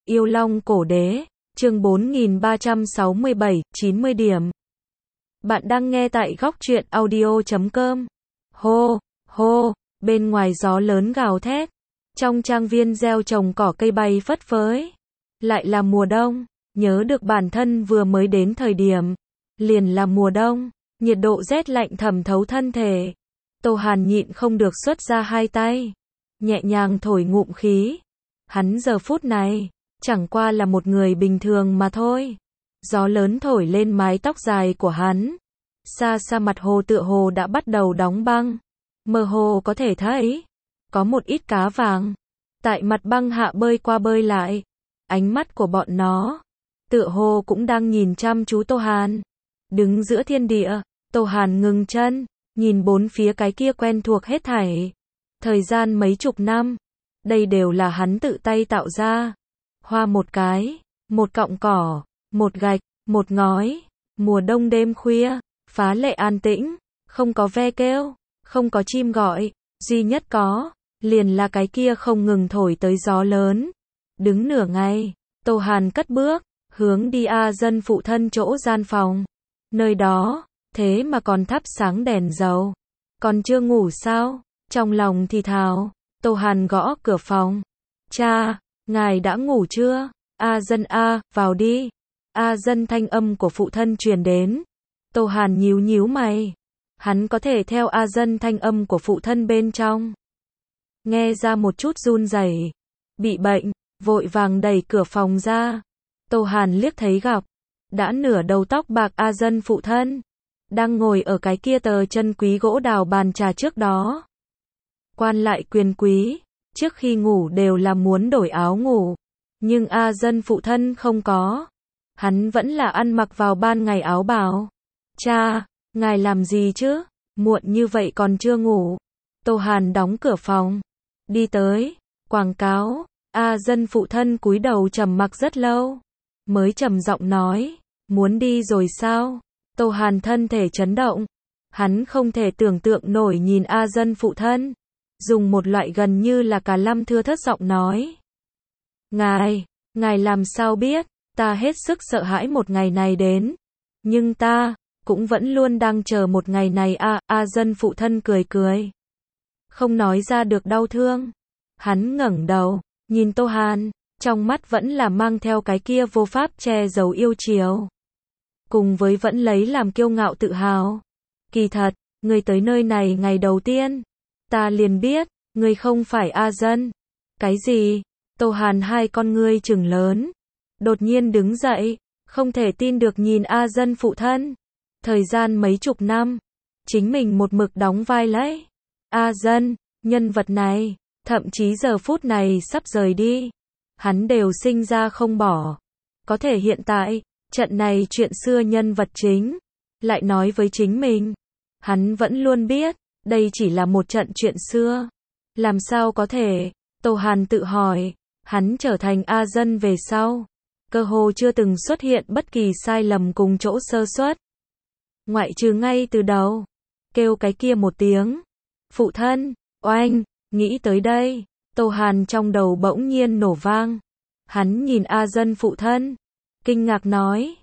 Yêu Long Cổ Đế, chương 4367, 90 điểm. Bạn đang nghe tại góc truyện audio.com. Hô, hô, bên ngoài gió lớn gào thét. Trong trang viên gieo trồng cỏ cây bay phất phới. Lại là mùa đông, nhớ được bản thân vừa mới đến thời điểm. Liền là mùa đông, nhiệt độ rét lạnh thẩm thấu thân thể. Tô Hàn nhịn không được xuất ra hai tay. Nhẹ nhàng thổi ngụm khí. Hắn giờ phút này, chẳng qua là một người bình thường mà thôi. Gió lớn thổi lên mái tóc dài của hắn. Xa xa mặt hồ tựa hồ đã bắt đầu đóng băng. Mơ hồ có thể thấy, có một ít cá vàng tại mặt băng hạ bơi qua bơi lại. Ánh mắt của bọn nó, tựa hồ cũng đang nhìn chăm chú Tô Hàn. Đứng giữa thiên địa, Tô Hàn ngừng chân, nhìn bốn phía cái kia quen thuộc hết thảy. Thời gian mấy chục năm, đây đều là hắn tự tay tạo ra. Hoa một cái, một cọng cỏ, một gạch, một ngói. Mùa đông đêm khuya, phá lệ an tĩnh, không có ve kêu, không có chim gọi, duy nhất có, liền là cái kia không ngừng thổi tới gió lớn. Đứng nửa ngày, Tô Hàn cất bước, hướng đi A Dân phụ thân chỗ gian phòng. Nơi đó, thế mà còn thắp sáng đèn dầu. Còn chưa ngủ sao? Trong lòng thì thào, Tô Hàn gõ cửa phòng. Cha, ngài đã ngủ chưa? A Dân a, vào đi. A Dân thanh âm của phụ thân truyền đến. Tô Hàn nhíu nhíu mày. Hắn có thể theo A Dân thanh âm của phụ thân bên trong. Nghe ra một chút run rẩy. Bị bệnh, vội vàng đẩy cửa phòng ra. Tô Hàn liếc thấy gặp. Đã nửa đầu tóc bạc A Dân phụ thân. Đang ngồi ở cái kia tờ chân quý gỗ đào bàn trà trước đó. Quan lại quyền quý, trước khi ngủ đều là muốn đổi áo ngủ. Nhưng A Dân phụ thân không có. Hắn vẫn là ăn mặc vào ban ngày áo bào. Cha, ngài làm gì chứ? Muộn như vậy còn chưa ngủ. Tô Hàn đóng cửa phòng. Đi tới, quảng cáo. A Dân phụ thân cúi đầu trầm mặc rất lâu. Mới trầm giọng nói, muốn đi rồi sao? Tô Hàn thân thể chấn động. Hắn không thể tưởng tượng nổi nhìn A Dân phụ thân. Dùng một loại gần như là cả lâm thưa thớt giọng nói. Ngài làm sao biết, ta hết sức sợ hãi một ngày này đến. Nhưng ta, cũng vẫn luôn đang chờ một ngày này A Dân phụ thân cười cười. Không nói ra được đau thương. Hắn ngẩng đầu, nhìn Tô Hàn, trong mắt vẫn là mang theo cái kia vô pháp che giấu yêu chiều. Cùng với vẫn lấy làm kiêu ngạo tự hào. Kỳ thật, người tới nơi này ngày đầu tiên. Ta liền biết, người không phải A Dân. Cái gì? Tô Hàn hai con ngươi trừng lớn. Đột nhiên đứng dậy, không thể tin được nhìn A Dân phụ thân. Thời gian mấy chục năm, chính mình một mực đóng vai lấy. A Dân, nhân vật này, thậm chí giờ phút này sắp rời đi. Hắn đều sinh ra không bỏ. Có thể hiện tại, trận này chuyện xưa nhân vật chính, lại nói với chính mình. Hắn vẫn luôn biết, đây chỉ là một trận chuyện xưa. Làm sao có thể? Tô Hàn tự hỏi, hắn trở thành A Dân về sau. Cơ hồ chưa từng xuất hiện bất kỳ sai lầm cùng chỗ sơ suất. Ngoại trừ ngay từ đầu. Kêu cái kia một tiếng. Phụ thân, oanh, nghĩ tới đây. Tô Hàn trong đầu bỗng nhiên nổ vang. Hắn nhìn A Dân phụ thân. Kinh ngạc nói.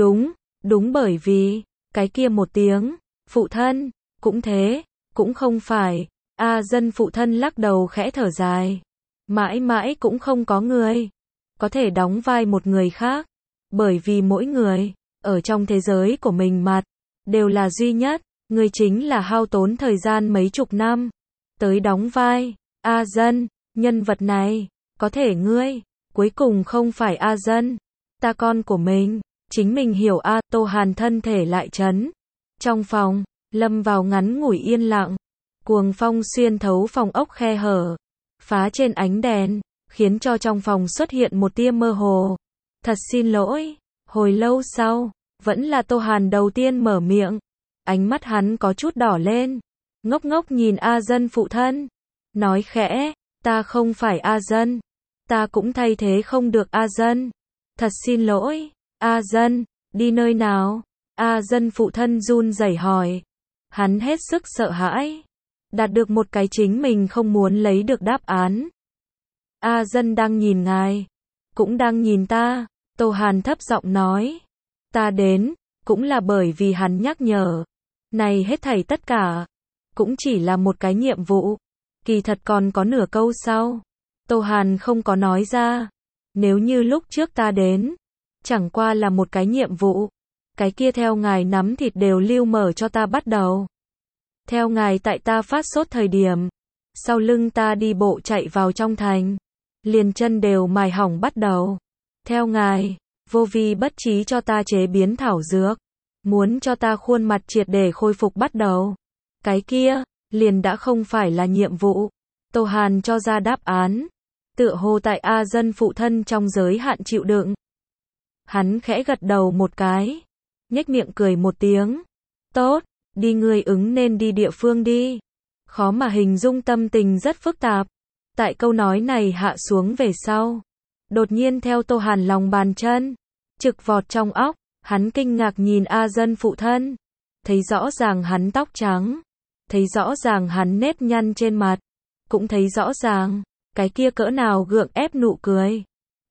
Đúng bởi vì, cái kia một tiếng. Phụ thân, cũng thế, cũng không phải. A Dân phụ thân lắc đầu khẽ thở dài. Mãi mãi cũng không có người có thể đóng vai một người khác. Bởi vì mỗi người, ở trong thế giới của mình mặt, đều là duy nhất. Người chính là hao tốn thời gian mấy chục năm tới đóng vai. A Dân, nhân vật này, có thể ngươi, cuối cùng không phải A Dân. Ta con của mình, chính mình hiểu A. Tô Hàn thân thể lại chấn. Trong phòng, lâm vào ngắn ngủi yên lặng. Cuồng phong xuyên thấu phòng ốc khe hở, phá trên ánh đèn, khiến cho trong phòng xuất hiện một tia mơ hồ. Thật xin lỗi. Hồi lâu sau, vẫn là Tô Hàn đầu tiên mở miệng. Ánh mắt hắn có chút đỏ lên. Ngốc ngốc nhìn A Dân phụ thân. Nói khẽ, ta không phải A Dân. Ta cũng thay thế không được A Dân. Thật xin lỗi. A Dân, đi nơi nào? A Dân phụ thân run rẩy hỏi. Hắn hết sức sợ hãi. Đạt được một cái chính mình không muốn lấy được đáp án. A Dân đang nhìn ngài. cũng đang nhìn ta. Tô Hàn thấp giọng nói. Ta đến, cũng là bởi vì hắn nhắc nhở. Này hết thảy tất cả, cũng chỉ là một cái nhiệm vụ. Kỳ thật còn có nửa câu sau. Tô Hàn không có nói ra. Nếu như lúc trước ta đến, chẳng qua là một cái nhiệm vụ. Cái kia theo ngài nắm thịt đều lưu mở cho ta bắt đầu. Theo ngài tại ta phát sốt thời điểm, sau lưng ta đi bộ chạy vào trong thành, liền chân đều mài hỏng bắt đầu. Theo ngài, vô vi bất trí cho ta chế biến thảo dược, muốn cho ta khuôn mặt triệt để khôi phục bắt đầu. Cái kia, liền đã không phải là nhiệm vụ. Tô Hàn cho ra đáp án. Tựa hồ tại A Dân phụ thân trong giới hạn chịu đựng. Hắn khẽ gật đầu một cái, nhếch miệng cười một tiếng. Tốt, đi ngươi ứng nên đi địa phương đi. Khó mà hình dung tâm tình rất phức tạp. Tại câu nói này hạ xuống về sau, đột nhiên theo Tô Hàn lòng bàn chân, trực vọt trong óc, hắn kinh ngạc nhìn A Dân phụ thân. Thấy rõ ràng hắn tóc trắng, thấy rõ ràng hắn nếp nhăn trên mặt, cũng thấy rõ ràng cái kia cỡ nào gượng ép nụ cười.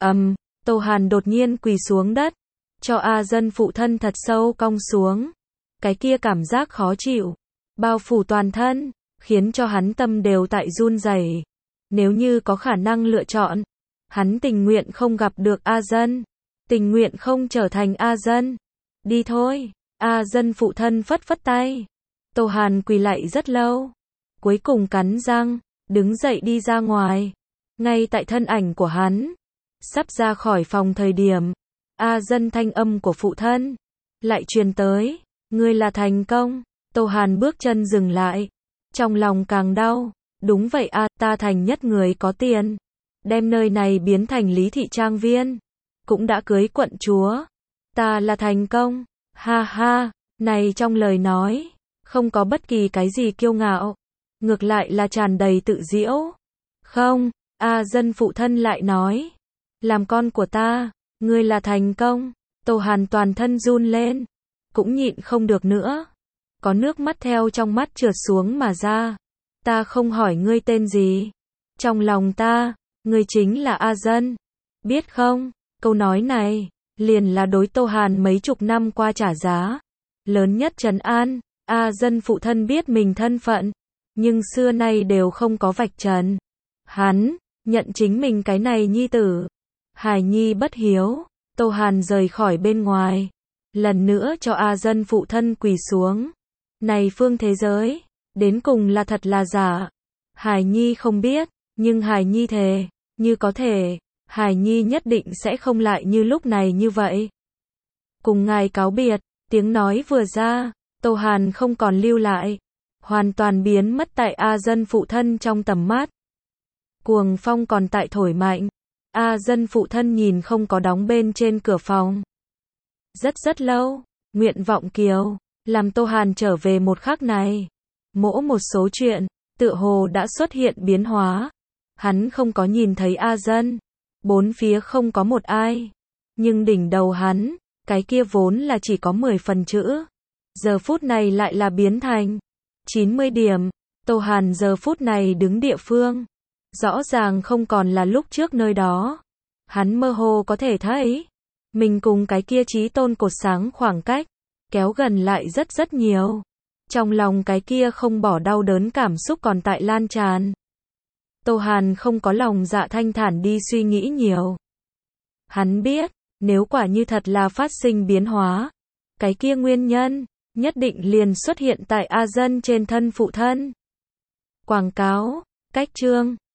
Tô Hàn đột nhiên quỳ xuống đất, cho A Dân phụ thân thật sâu cong xuống. Cái kia cảm giác khó chịu, bao phủ toàn thân, khiến cho hắn tâm đều tại run rẩy. Nếu như có khả năng lựa chọn, hắn tình nguyện không gặp được A Dân, tình nguyện không trở thành A Dân. Đi thôi. A Dân phụ thân phất phất tay. Tô Hàn quỳ lạy rất lâu, cuối cùng cắn răng, đứng dậy đi ra ngoài. Ngay tại thân ảnh của hắn sắp ra khỏi phòng thời điểm, A Dân thanh âm của phụ thân lại truyền tới. Ngươi là thành công. Tô Hàn bước chân dừng lại, trong lòng càng đau. Đúng vậy a, ta thành nhất người có tiền, đem nơi này biến thành Lý Thị Trang Viên, cũng đã cưới quận chúa. Ta là thành công. Ha ha, này trong lời nói, không có bất kỳ cái gì kiêu ngạo, ngược lại là tràn đầy tự giễu. Không, A Dân phụ thân lại nói, làm con của ta, ngươi là thành công. Tô Hàn toàn thân run lên, cũng nhịn không được nữa. Có nước mắt theo trong mắt trượt xuống mà ra. Ta không hỏi ngươi tên gì. Trong lòng ta, ngươi chính là A Dân. Biết không, câu nói này, liền là đối Tô Hàn mấy chục năm qua trả giá lớn nhất trấn an. A Dân phụ thân biết mình thân phận, nhưng xưa nay đều không có vạch trần. Hắn nhận chính mình cái này nhi tử. Hài nhi bất hiếu. Tô Hàn rời khỏi bên ngoài, lần nữa cho A Dân phụ thân quỳ xuống. Này phương thế giới, đến cùng là thật là giả. Hài nhi không biết, nhưng hài nhi thề, như có thể, hài nhi nhất định sẽ không lại như lúc này như vậy. Cùng ngài cáo biệt, tiếng nói vừa ra, Tô Hàn không còn lưu lại, hoàn toàn biến mất tại A Dân phụ thân trong tầm mắt. Cuồng phong còn tại thổi mạnh, A Dân phụ thân nhìn không có đóng bên trên cửa phòng. Rất lâu, nguyện vọng kiều, làm Tô Hàn trở về một khắc này. Một số chuyện, tựa hồ đã xuất hiện biến hóa. Hắn không có nhìn thấy A Dân, bốn phía không có một ai. Nhưng đỉnh đầu hắn, cái kia vốn là chỉ có 10 phần chữ. Giờ phút này lại là biến thành 90 điểm. Tô Hàn giờ phút này đứng địa phương, rõ ràng không còn là lúc trước nơi đó. Hắn mơ hồ có thể thấy, mình cùng cái kia chí tôn cột sáng khoảng cách kéo gần lại rất nhiều. Trong lòng cái kia không bỏ đau đớn cảm xúc còn tại lan tràn. Tô Hàn không có lòng dạ thanh thản đi suy nghĩ nhiều. Hắn biết, nếu quả như thật là phát sinh biến hóa, cái kia nguyên nhân nhất định liền xuất hiện tại A Dân trên thân phụ thân. Quảng cáo, cách chương